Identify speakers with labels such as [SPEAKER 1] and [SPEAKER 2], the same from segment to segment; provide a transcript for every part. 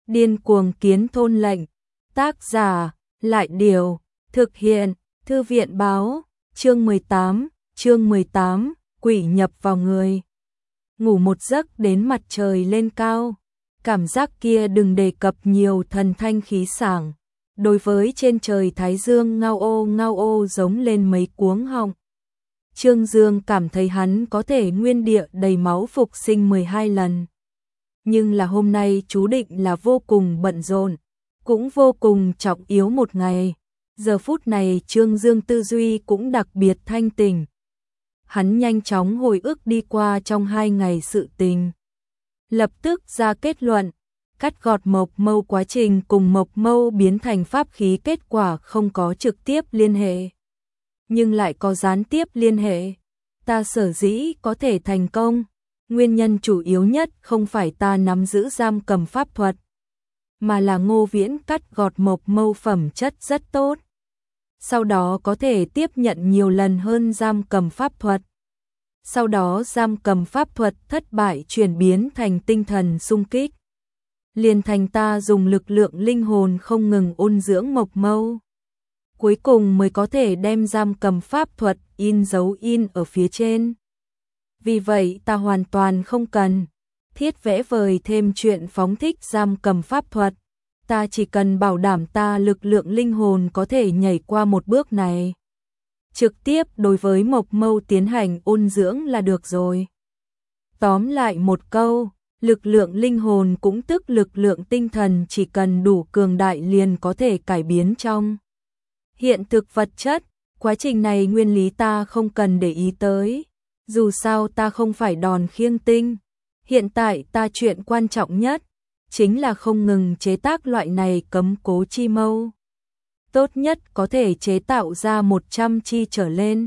[SPEAKER 1] Điên cuồng kiến thôn lệnh. Tác giả, Lại Điều. Thực hiện, Thư viện Báo. Chương 18, quỷ nhập vào người. Ngủ một giấc đến mặt trời lên cao. Cảm giác kia đừng đề cập nhiều, thần thanh khí sảng. Đối với trên trời thái dương ngao ô giống lên mấy cuống họng. Trương Dương cảm thấy hắn có thể nguyên địa đầy máu phục sinh 12 lần. Nhưng là hôm nay chú định là vô cùng bận rộn, cũng vô cùng trọng yếu một ngày. Giờ phút này Trương Dương tư duy cũng đặc biệt thanh tỉnh. Hắn nhanh chóng hồi ức đi qua trong 2 ngày sự tình. Lập tức ra kết luận, cắt gọt mộc mâu quá trình cùng mộc mâu biến thành pháp khí kết quả không có trực tiếp liên hệ, nhưng lại có gián tiếp liên hệ. Ta sở dĩ có thể thành công, nguyên nhân chủ yếu nhất không phải ta nắm giữ giam cầm pháp thuật, mà là Ngô Viễn cắt gọt mộc mâu phẩm chất rất tốt. Sau đó có thể tiếp nhận nhiều lần hơn giam cầm pháp thuật. Sau đó giam cầm pháp thuật thất bại chuyển biến thành tinh thần xung kích. Liền thành ta dùng lực lượng linh hồn không ngừng ôn dưỡng mộc mâu. Cuối cùng mới có thể đem giam cầm pháp thuật in dấu in ở phía trên. Vì vậy ta hoàn toàn không cần thiết vẽ vời thêm chuyện phóng thích giam cầm pháp thuật. Ta chỉ cần bảo đảm ta lực lượng linh hồn có thể nhảy qua một bước này. Trực tiếp đối với mộc mâu tiến hành ôn dưỡng là được rồi. Tóm lại một câu, lực lượng linh hồn cũng tức lực lượng tinh thần chỉ cần đủ cường đại liền có thể cải biến trong hiện thực vật chất. Quá trình này nguyên lý ta không cần để ý tới. Dù sao ta không phải đòn khiêng tinh. Hiện tại ta chuyện quan trọng nhất chính là không ngừng chế tác loại này cấm cố chi mâu. Tốt nhất có thể chế tạo ra 100 chi trở lên.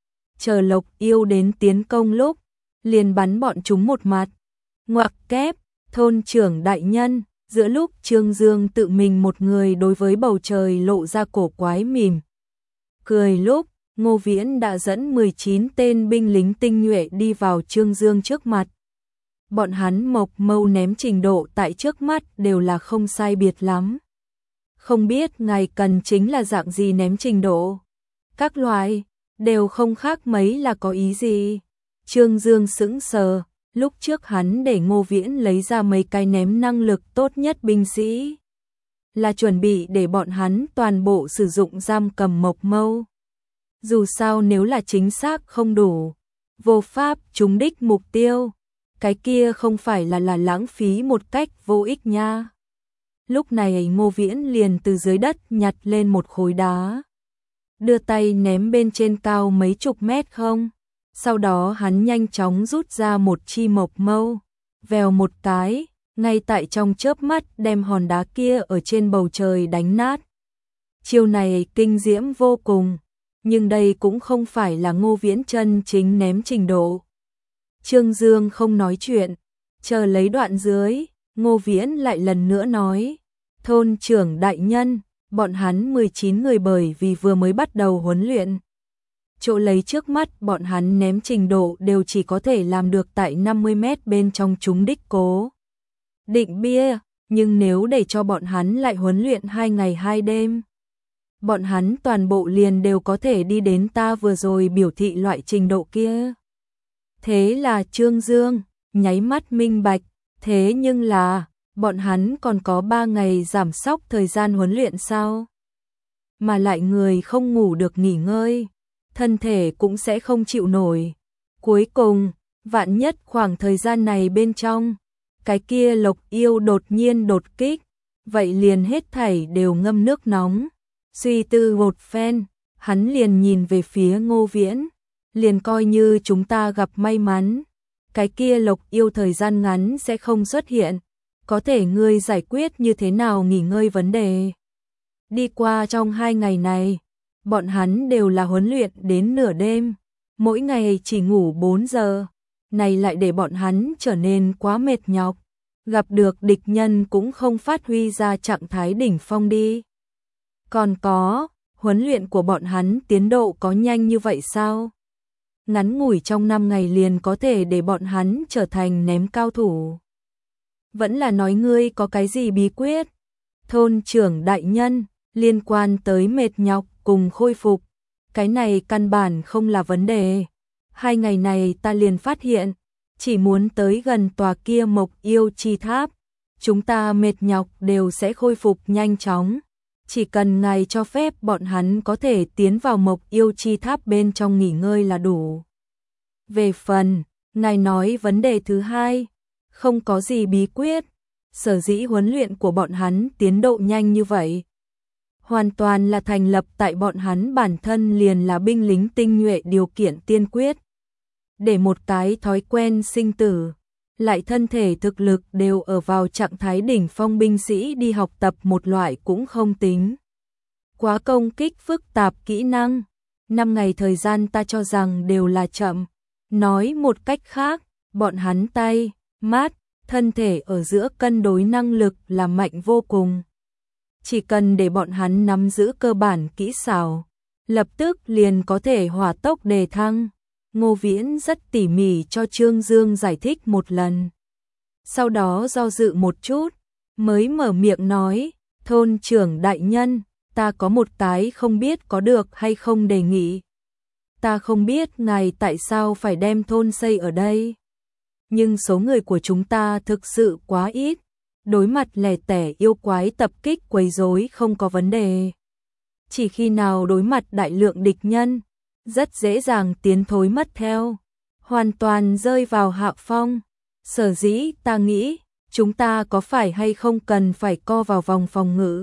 [SPEAKER 1] Chờ Lộc Yêu đến tiến công lúc, liền bắn bọn chúng một mặt. Ngoặc kép, thôn trưởng đại nhân, giữa lúc Trương Dương tự mình một người đối với bầu trời lộ ra cổ quái mỉm cười lúc, Ngô Viễn đã dẫn 19 tên binh lính tinh nhuệ đi vào Trương Dương trước mặt. Bọn hắn mộc mâu ném trình độ tại trước mắt đều là không sai biệt lắm. Không biết ngài cần chính là dạng gì ném trình độ. Các loại, đều không khác mấy là có ý gì. Trương Dương sững sờ, lúc trước hắn để Ngô Viễn lấy ra mấy cái ném năng lực tốt nhất binh sĩ. Là chuẩn bị để bọn hắn toàn bộ sử dụng giam cầm mộc mâu. Dù sao nếu là chính xác không đủ, vô pháp trúng đích mục tiêu, cái kia không phải là lãng phí một cách vô ích nha. Lúc này Ngô Viễn liền từ dưới đất nhặt lên một khối đá. Đưa tay ném bên trên cao mấy chục mét không. Sau đó hắn nhanh chóng rút ra một chi mộc mâu. Vèo một cái, ngay tại trong chớp mắt đem hòn đá kia ở trên bầu trời đánh nát. Chiêu này kinh diễm vô cùng. Nhưng đây cũng không phải là Ngô Viễn chân chính ném trình độ. Trương Dương không nói chuyện. Chờ lấy đoạn dưới, Ngô Viễn lại lần nữa nói. Thôn trưởng đại nhân, bọn hắn 19 người bởi vì vừa mới bắt đầu huấn luyện. Chỗ lấy trước mắt bọn hắn ném trình độ đều chỉ có thể làm được tại 50 mét bên trong chúng đích cố định bia, nhưng nếu để cho bọn hắn lại huấn luyện 2 ngày 2 đêm, bọn hắn toàn bộ liền đều có thể đi đến ta vừa rồi biểu thị loại trình độ kia. Thế là Trương Dương nháy mắt minh bạch, thế nhưng là bọn hắn còn có 3 ngày giảm sóc thời gian huấn luyện sao? Mà lại người không ngủ được nghỉ ngơi, thân thể cũng sẽ không chịu nổi. Cuối cùng, vạn nhất khoảng thời gian này bên trong, cái kia Lộc Yêu đột nhiên đột kích, vậy liền hết thảy đều ngâm nước nóng. Suy tư một phen, hắn liền nhìn về phía Ngô Viễn, liền coi như chúng ta gặp may mắn, cái kia Lộc Yêu thời gian ngắn sẽ không xuất hiện, có thể ngươi giải quyết như thế nào nghỉ ngơi vấn đề. Đi qua trong 2 ngày này, bọn hắn đều là huấn luyện đến nửa đêm, mỗi ngày chỉ ngủ 4 giờ, này lại để bọn hắn trở nên quá mệt nhọc, gặp được địch nhân cũng không phát huy ra trạng thái đỉnh phong đi. Còn có, huấn luyện của bọn hắn tiến độ có nhanh như vậy sao? Ngắn ngủi trong 5 ngày liền có thể để bọn hắn trở thành ném cao thủ. Vẫn là nói ngươi có cái gì bí quyết? Thôn trưởng đại nhân, liên quan tới mệt nhọc cùng khôi phục, cái này căn bản không là vấn đề. 2 ngày này ta liền phát hiện, chỉ muốn tới gần tòa kia Mộc Yêu Chi Tháp, chúng ta mệt nhọc đều sẽ khôi phục nhanh chóng. Chỉ cần ngài cho phép bọn hắn có thể tiến vào Mộc Yêu Chi Tháp bên trong nghỉ ngơi là đủ. Về phần, ngài nói vấn đề thứ hai, không có gì bí quyết, sở dĩ huấn luyện của bọn hắn tiến độ nhanh như vậy. Hoàn toàn là thành lập tại bọn hắn bản thân liền là binh lính tinh nhuệ điều kiện tiên quyết. Để một cái thói quen sinh tử, lại thân thể thực lực đều ở vào trạng thái đỉnh phong binh sĩ đi học tập một loại cũng không tính. Quá công kích phức tạp kỹ năng, 5 ngày thời gian ta cho rằng đều là chậm. Nói một cách khác, bọn hắn tay, mắt, thân thể ở giữa cân đối năng lực là mạnh vô cùng. Chỉ cần để bọn hắn nắm giữ cơ bản kỹ xảo, lập tức liền có thể hỏa tốc đề thăng. Ngô Viễn rất tỉ mỉ cho Trương Dương giải thích một lần. Sau đó do dự một chút, mới mở miệng nói, thôn trưởng đại nhân, ta có một cái không biết có được hay không đề nghị. Ta không biết ngài tại sao phải đem thôn xây ở đây. Nhưng số người của chúng ta thực sự quá ít, đối mặt lẻ tẻ yêu quái tập kích quấy rối không có vấn đề. Chỉ khi nào đối mặt đại lượng địch nhân, rất dễ dàng tiến thối mất theo, hoàn toàn rơi vào hạ phong. Sở dĩ ta nghĩ, chúng ta có phải hay không cần phải co vào vòng phòng ngự.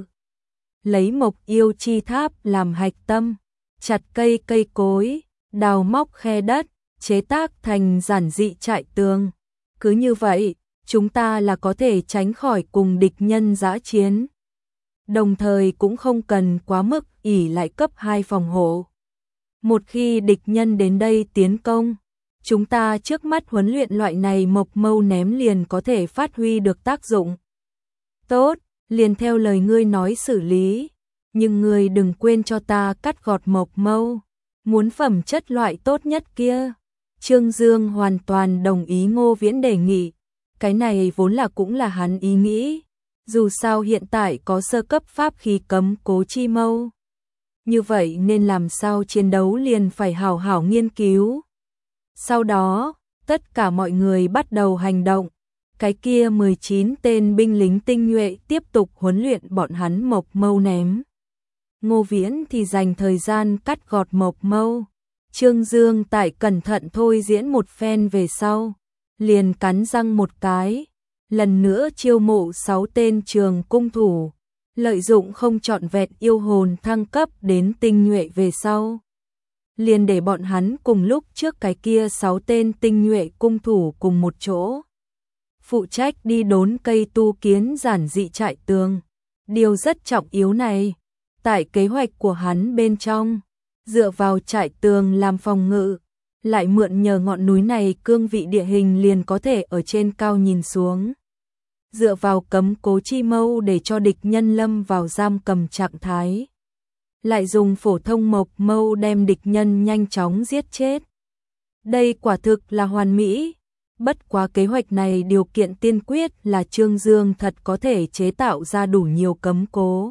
[SPEAKER 1] Lấy Mộc Yêu Chi Tháp làm hạch tâm, chặt cây cối, đào móc khe đất, chế tác thành giản dị trại tường. Cứ như vậy, chúng ta là có thể tránh khỏi cùng địch nhân dã chiến. Đồng thời cũng không cần quá mức ỷ lại cấp 2 phòng hộ. Một khi địch nhân đến đây tiến công, chúng ta trước mắt huấn luyện loại này mộc mâu ném liền có thể phát huy được tác dụng. Tốt, liền theo lời ngươi nói xử lý, nhưng ngươi đừng quên cho ta cắt gọt mộc mâu, muốn phẩm chất loại tốt nhất kia. Trương Dương hoàn toàn đồng ý Ngô Viễn đề nghị, cái này vốn là cũng là hắn ý nghĩ, dù sao hiện tại có sơ cấp pháp khí cấm cố chi mâu. Như vậy nên làm sao chiến đấu liền phải hảo hảo nghiên cứu. Sau đó, tất cả mọi người bắt đầu hành động. Cái kia 19 tên binh lính tinh nhuệ tiếp tục huấn luyện bọn hắn mộc mâu ném. Ngô Viễn thì dành thời gian cắt gọt mộc mâu. Trương Dương tại cẩn thận thôi diễn một phen về sau, liền cắn răng một cái, lần nữa chiêu mộ 6 tên trường cung thủ, lợi dụng không trọn vẹn yêu hồn thăng cấp đến tinh nhuệ về sau. Liền để bọn hắn cùng lúc trước cái kia 6 tên tinh nhuệ cung thủ cùng một chỗ. Phụ trách đi đốn cây tu kiến giản dị trại tường. Điều rất trọng yếu này, tại kế hoạch của hắn bên trong, dựa vào trại tường làm phòng ngự, lại mượn nhờ ngọn núi này cương vị địa hình liền có thể ở trên cao nhìn xuống. Dựa vào cấm cố chi mâu để cho địch nhân lâm vào giam cầm trạng thái. Lại dùng phổ thông mộc mâu đem địch nhân nhanh chóng giết chết. Đây quả thực là hoàn mỹ. Bất quá kế hoạch này điều kiện tiên quyết là Trương Dương thật có thể chế tạo ra đủ nhiều cấm cố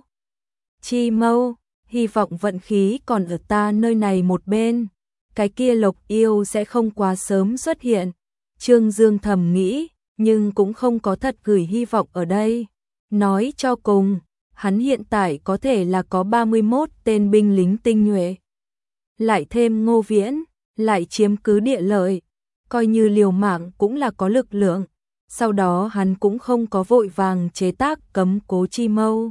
[SPEAKER 1] chi mâu. Hy vọng vận khí còn ở ta nơi này một bên, cái kia Lộc Yêu sẽ không quá sớm xuất hiện. Trương Dương thầm nghĩ, nhưng cũng không có thật gửi hy vọng ở đây. Nói cho cùng, hắn hiện tại có thể là có 31 tên binh lính tinh nhuệ. Lại thêm Ngô Viễn, lại chiếm cứ địa lợi, coi như liều mạng cũng là có lực lượng. Sau đó hắn cũng không có vội vàng chế tác cấm cố chi mâu,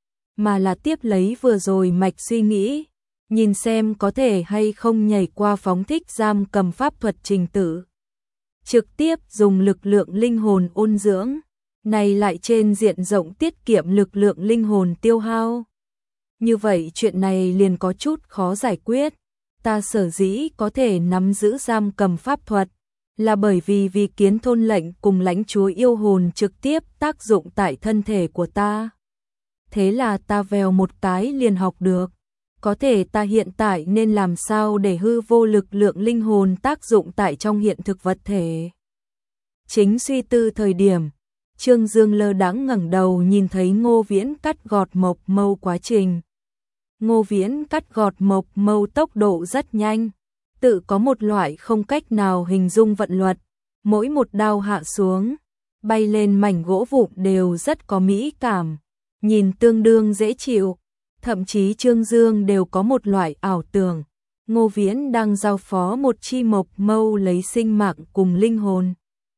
[SPEAKER 1] mà là tiếp lấy vừa rồi mạch suy nghĩ, nhìn xem có thể hay không nhảy qua phóng thích giam cầm pháp thuật trình tự. Trực tiếp dùng lực lượng linh hồn ôn dưỡng, này lại trên diện rộng tiết kiệm lực lượng linh hồn tiêu hao. Như vậy chuyện này liền có chút khó giải quyết. Ta sở dĩ có thể nắm giữ giam cầm pháp thuật, là bởi vì kiến thôn lệnh cùng lãnh chúa yêu hồn trực tiếp tác dụng tại thân thể của ta. Thế là ta vèo một cái liền học được. Có thể ta hiện tại nên làm sao để hư vô lực lượng linh hồn tác dụng tại trong hiện thực vật thể. Chính suy tư thời điểm, Trương Dương lơ đãng ngẩng đầu nhìn thấy Ngô Viễn cắt gọt mộc mâu quá trình. Ngô Viễn cắt gọt mộc mâu tốc độ rất nhanh, tự có một loại không cách nào hình dung vận luật, mỗi một đao hạ xuống, bay lên mảnh gỗ vụn đều rất có mỹ cảm, nhìn tương đương dễ chịu, thậm chí Trương Dương đều có một loại ảo tưởng, Ngô Viễn đang giao phó một chi mộc mâu lấy sinh mạng cùng linh hồn.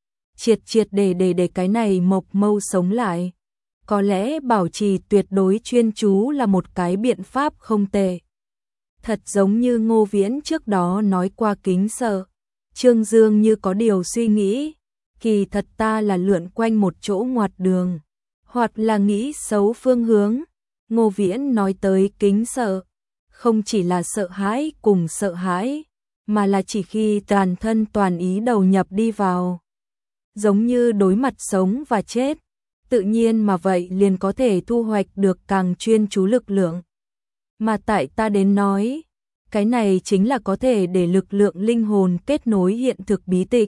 [SPEAKER 1] Triệt để cái này mộc mâu sống lại. Có lẽ bảo trì tuyệt đối chuyên chú là một cái biện pháp không tệ. Thật giống như Ngô Viễn trước đó nói qua kính sợ. Trương Dương như có điều suy nghĩ. Kỳ thật ta là lượn quanh một chỗ ngoặt đường. Hoặc là nghĩ xấu phương hướng. Ngô Viễn nói tới kính sợ. Không chỉ là sợ hãi cùng sợ hãi. Mà là chỉ khi toàn thân toàn ý đầu nhập đi vào. Giống như đối mặt sống và chết. Tự nhiên mà vậy liền có thể thu hoạch được càng chuyên chú lực lượng. Mà tại ta đến nói, cái này chính là có thể để lực lượng linh hồn kết nối hiện thực bí tịch.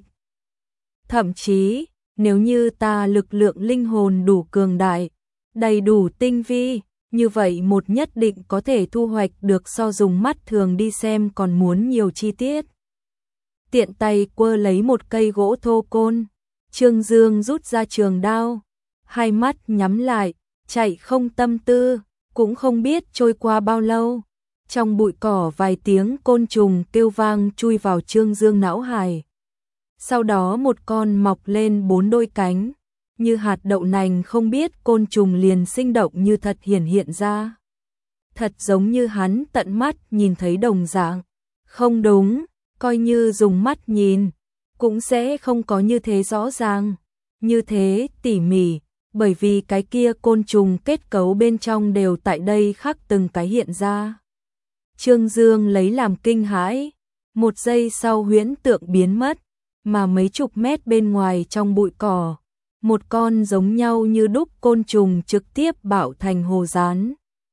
[SPEAKER 1] Thậm chí, nếu như ta lực lượng linh hồn đủ cường đại, đầy đủ tinh vi, như vậy một nhất định có thể thu hoạch được so dùng mắt thường đi xem còn muốn nhiều chi tiết. Tiện tay quơ lấy một cây gỗ thô côn, Trương Dương rút ra trường đao. Hai mắt nhắm lại, chạy không tâm tư, cũng không biết trôi qua bao lâu. Trong bụi cỏ vài tiếng côn trùng kêu vang chui vào Trương Dương não hải. Sau đó một con mọc lên 4 đôi cánh, như hạt đậu nành không biết côn trùng liền sinh động như thật hiện ra. Thật giống như hắn tận mắt nhìn thấy đồng dạng. Không đúng, coi như dùng mắt nhìn, cũng sẽ không có như thế rõ ràng, như thế tỉ mỉ. Bởi vì cái kia côn trùng kết cấu bên trong đều tại đây khắc từng cái hiện ra. Trương Dương lấy làm kinh hãi, một giây sau huyễn tượng biến mất, mà mấy chục mét bên ngoài trong bụi cỏ, một con giống nhau như đúc côn trùng trực tiếp bạo thành hồ dán.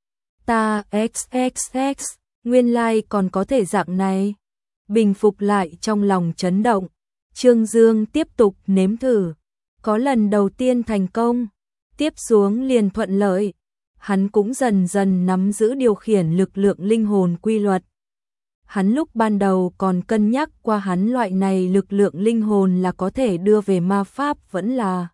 [SPEAKER 1] Ta XXX, nguyên lai còn có thể dạng này. Bình phục lại trong lòng chấn động, Trương Dương tiếp tục nếm thử. Có lần đầu tiên thành công, tiếp xuống liền thuận lợi, hắn cũng dần dần nắm giữ điều khiển lực lượng linh hồn quy luật. Hắn lúc ban đầu còn cân nhắc qua hắn loại này lực lượng linh hồn là có thể đưa về ma pháp vẫn là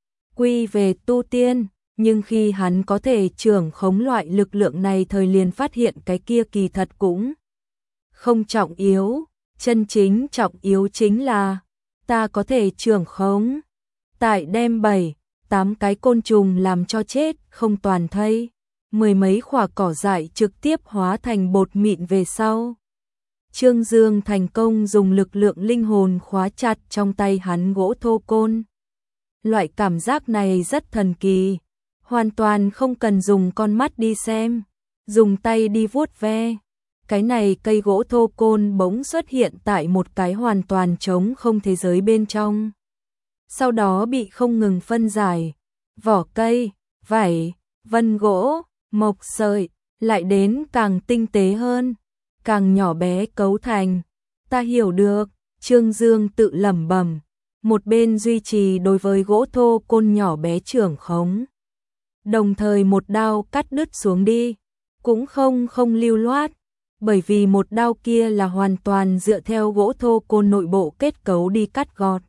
[SPEAKER 1] quy về tu tiên, nhưng khi hắn có thể trưởng khống loại lực lượng này thời liền phát hiện cái kia kỳ thật cũng không trọng yếu, chân chính trọng yếu chính là ta có thể trưởng khống. Tại đem 7-8 cái côn trùng làm cho chết không toàn thây, 10 mấy khỏa cỏ dại trực tiếp hóa thành bột mịn về sau. Trương Dương thành công dùng lực lượng linh hồn khóa chặt trong tay hắn gỗ thô côn. Loại cảm giác này rất thần kỳ, hoàn toàn không cần dùng con mắt đi xem, dùng tay đi vuốt ve. Cái này cây gỗ thô côn bỗng xuất hiện tại một cái hoàn toàn trống không thế giới bên trong. Sau đó bị không ngừng phân giải, vỏ cây, vảy, vân gỗ, mộc sợi, lại đến càng tinh tế hơn, càng nhỏ bé cấu thành. Ta hiểu được, Trương Dương tự lẩm bẩm, một bên duy trì đối với gỗ thô côn nhỏ bé trưởng khống. Đồng thời một đao cắt đứt xuống đi, cũng không lưu loát, bởi vì một đao kia là hoàn toàn dựa theo gỗ thô côn nội bộ kết cấu đi cắt gọt.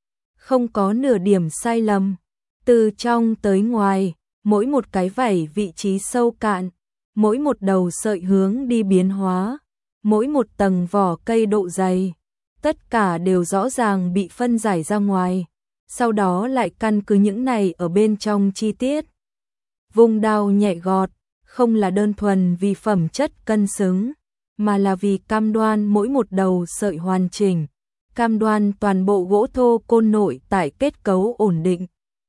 [SPEAKER 1] Không có nửa điểm sai lầm, từ trong tới ngoài, mỗi một cái vảy vị trí sâu cạn, mỗi một đầu sợi hướng đi biến hóa, mỗi một tầng vỏ cây độ dày, tất cả đều rõ ràng bị phân giải ra ngoài, sau đó lại căn cứ những này ở bên trong chi tiết. Vùng đao nhẹ gọt, không là đơn thuần vì phẩm chất cân xứng, mà là vì cam đoan mỗi một đầu sợi hoàn chỉnh, cam đoan toàn bộ gỗ thô côn nội tại kết cấu ổn định.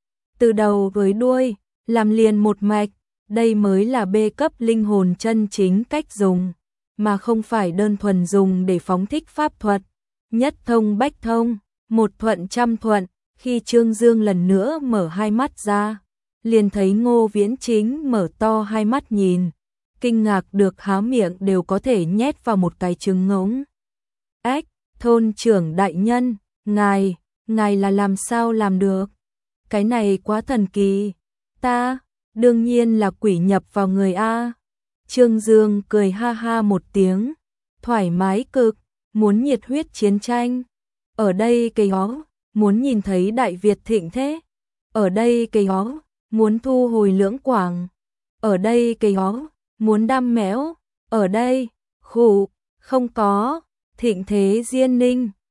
[SPEAKER 1] Từ đầu với đuôi, làm liền một mạch, đây mới là B cấp linh hồn chân chính cách dùng, mà không phải đơn thuần dùng để phóng thích pháp thuật. Nhất thông bách thông, một thuận trăm thuận, khi Trương Dương lần nữa mở hai mắt ra, liền thấy Ngô Viễn chính mở to hai mắt nhìn, kinh ngạc được há miệng đều có thể nhét vào một cái trứng ngỗng. Ách, thôn trưởng đại nhân, ngài là làm sao làm được? cái này quá thần kỳ. Ta, đương nhiên là quỷ nhập vào người a. Trương Dương cười ha ha một tiếng, thoải mái cực, muốn nhiệt huyết chiến tranh. Ở đây cây ó, muốn nhìn thấy Đại Việt thịnh thế. Ở đây cây ó, muốn thu hồi Lưỡng Quảng. Ở đây cây ó, muốn đam mẽo. Ở đây, khụ, không có, thịnh thế Diên Ninh.